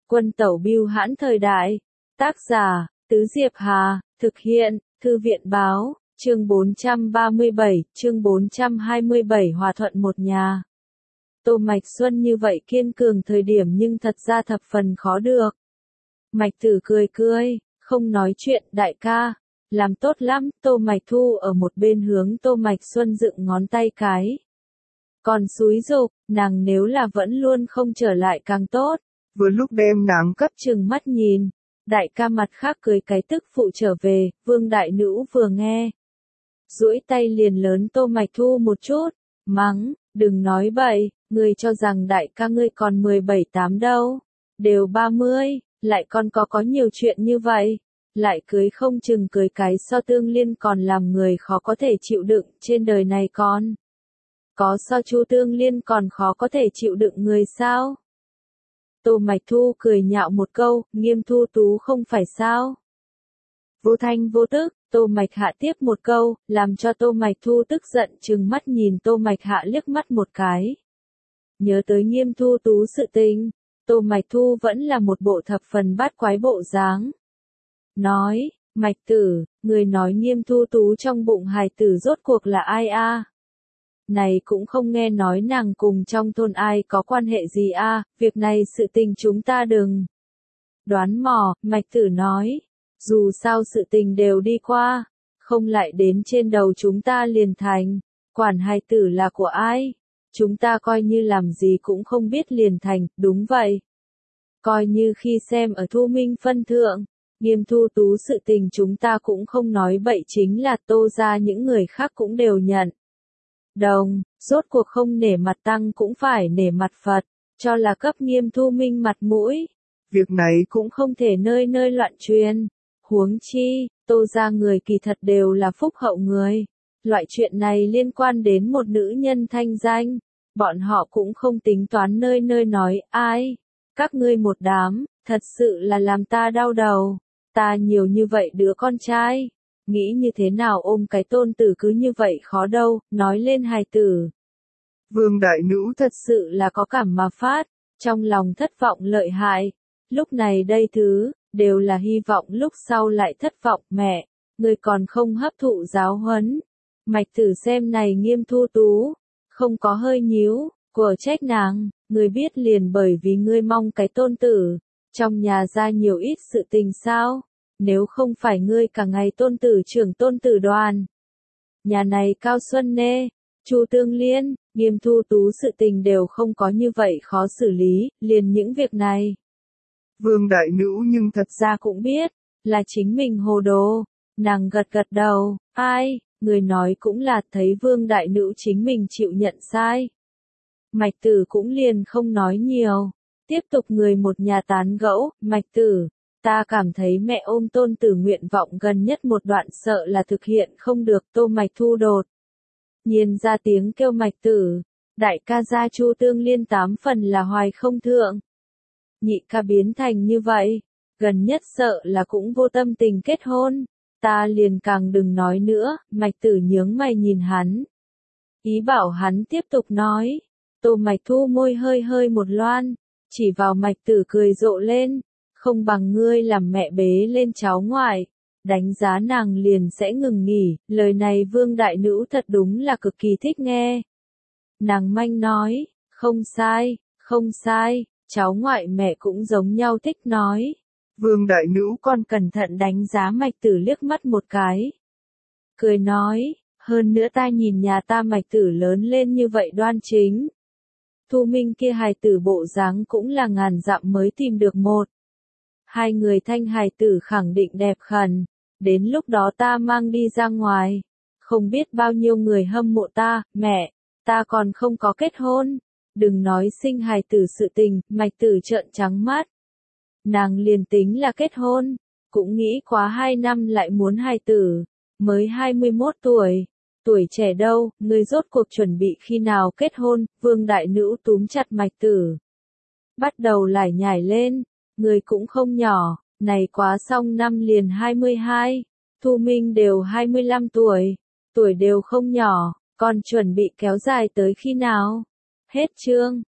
Quân tẩu bưu hãn thời đại. Tác giả, Tứ Diệp Hà, thực hiện, Thư viện báo, chương 437, chương 427 hòa thuận một nhà. Tô Mạch Xuân như vậy kiên cường thời điểm nhưng thật ra thập phần khó được. Mạch Tử cười cười, không nói chuyện, đại ca, làm tốt lắm. Tô Mạch Thu ở một bên hướng Tô Mạch Xuân dựng ngón tay cái. Còn xúi giục, nàng nếu là vẫn luôn không trở lại càng tốt. Vừa lúc đem nàng cấp Trừng mắt nhìn, đại ca mặt khác cười cái tức phụ trở về. Vương đại nữ vừa nghe, duỗi tay liền lớn Tô Mạch Thu một chút, mắng, đừng nói bậy, ngươi cho rằng đại ca ngươi còn 17-8 đâu, đều 30, lại còn có nhiều chuyện như vậy, lại cưới không chừng cưới cái so Tương Liên còn làm người khó có thể chịu đựng trên đời này con. Có so Chu Tương Liên còn khó có thể chịu đựng người sao? Tô Mạch Thu cười nhạo một câu, Nghiêm Thu Tú không phải sao? Vô thanh vô tức, Tô Mạch Hạ tiếp một câu, làm cho Tô Mạch Thu tức giận trừng mắt nhìn Tô Mạch Hạ liếc mắt một cái. Nhớ tới Nghiêm Thu Tú sự tình, Tô Mạch Thu vẫn là một bộ thập phần bát quái bộ dáng. Nói, Mạch Tử, người nói Nghiêm Thu Tú trong bụng hài tử rốt cuộc là ai a? Này cũng không nghe nói nàng cùng trong thôn ai có quan hệ gì a, việc này sự tình chúng ta đừng đoán mò. Mạch Tử nói, dù sao sự tình đều đi qua, không lại đến trên đầu chúng ta liền thành, quản hài tử là của ai, chúng ta coi như làm gì cũng không biết liền thành. Đúng vậy, coi như khi xem ở Thu Minh phân thượng, Nghiêm Thu Tú sự tình chúng ta cũng không nói bậy, chính là Tô ra những người khác cũng đều nhận đồng, rốt cuộc không nể mặt tăng cũng phải nể mặt Phật, cho là cấp Nghiêm Thu Minh mặt mũi. Việc này cũng không thể nơi nơi loạn truyền. Huống chi, Tô ra người kỳ thật đều là phúc hậu người. Loại chuyện này liên quan đến một nữ nhân thanh danh, bọn họ cũng không tính toán nơi nơi nói ai. Các ngươi một đám, thật sự là làm ta đau đầu. Ta nhiều như vậy đứa con trai, nghĩ như thế nào ôm cái tôn tử cứ như vậy khó đâu, nói lên hài tử. Vương đại nữ Thật sự là có cảm mà phát, trong lòng thất vọng lợi hại. Lúc này đây thứ, đều là hy vọng lúc sau lại thất vọng. Mẹ, người còn không hấp thụ giáo huấn. Mạch Tử xem này Nghiêm Thu Tú, không có hơi nhíu, của trách nàng, người biết liền bởi vì ngươi mong cái tôn tử, trong nhà ra nhiều ít sự tình sao, nếu không phải ngươi cả ngày tôn tử trưởng tôn tử đoàn. Nhà này Cao Xuân Nê, Chu Tương Liên, Nghiêm Thu Tú sự tình đều không có như vậy khó xử lý, liền những việc này. Vương đại nữ nhưng thật ra cũng biết, là chính mình hồ đồ, nàng gật gật đầu, ai, người nói cũng là thấy Vương đại nữ chính mình chịu nhận sai. Mạch Tử cũng liền không nói nhiều, tiếp tục người một nhà tán gẫu. Mạch Tử, ta cảm thấy mẹ ôm tôn tử nguyện vọng gần nhất một đoạn sợ là thực hiện không được. Tô Mạch Thu đột nhiên ra tiếng kêu. Mạch Tử, đại ca gia Chu Tương Liên 8 phần là hoài không thượng. Nhị ca biến thành như vậy, gần nhất sợ là cũng vô tâm tình kết hôn, ta liền càng đừng nói nữa. Mạch Tử nhướng mày nhìn hắn, ý bảo hắn tiếp tục nói. Tô Mạch Thu môi hơi hơi một loan, chỉ vào Mạch Tử cười rộ lên, không bằng ngươi làm mẹ bế lên cháu ngoại, đánh giá nàng liền sẽ ngừng nghỉ. Lời này Vương đại nữ thật đúng là cực kỳ thích nghe. Nàng manh nói, không sai, không sai, cháu ngoại mẹ cũng giống nhau thích nói. Vương đại nữ còn cẩn thận đánh giá Mạch Tử liếc mắt một cái, cười nói, hơn nữa ta nhìn nhà ta Mạch Tử lớn lên như vậy đoan chính. Thu Minh kia hài tử bộ dáng cũng là ngàn dặm mới tìm được một. Hai người thanh hài tử khẳng định đẹp khẩn, đến lúc đó ta mang đi ra ngoài, không biết bao nhiêu người hâm mộ ta. Mẹ, ta còn không có kết hôn, đừng nói sinh hài tử sự tình. Mạch Tử trợn trắng mắt, nàng liền tính là kết hôn, cũng nghĩ quá 2 năm lại muốn hài tử, mới 21 tuổi. Tuổi trẻ đâu, ngươi rốt cuộc chuẩn bị khi nào kết hôn? Vương đại nữ túm chặt Mạch Tử, bắt đầu lải nhải lên, người cũng không nhỏ, này quá xong năm liền 22, Thu Minh đều 25 tuổi, tuổi đều không nhỏ, còn chuẩn bị kéo dài tới khi nào? Hết chương.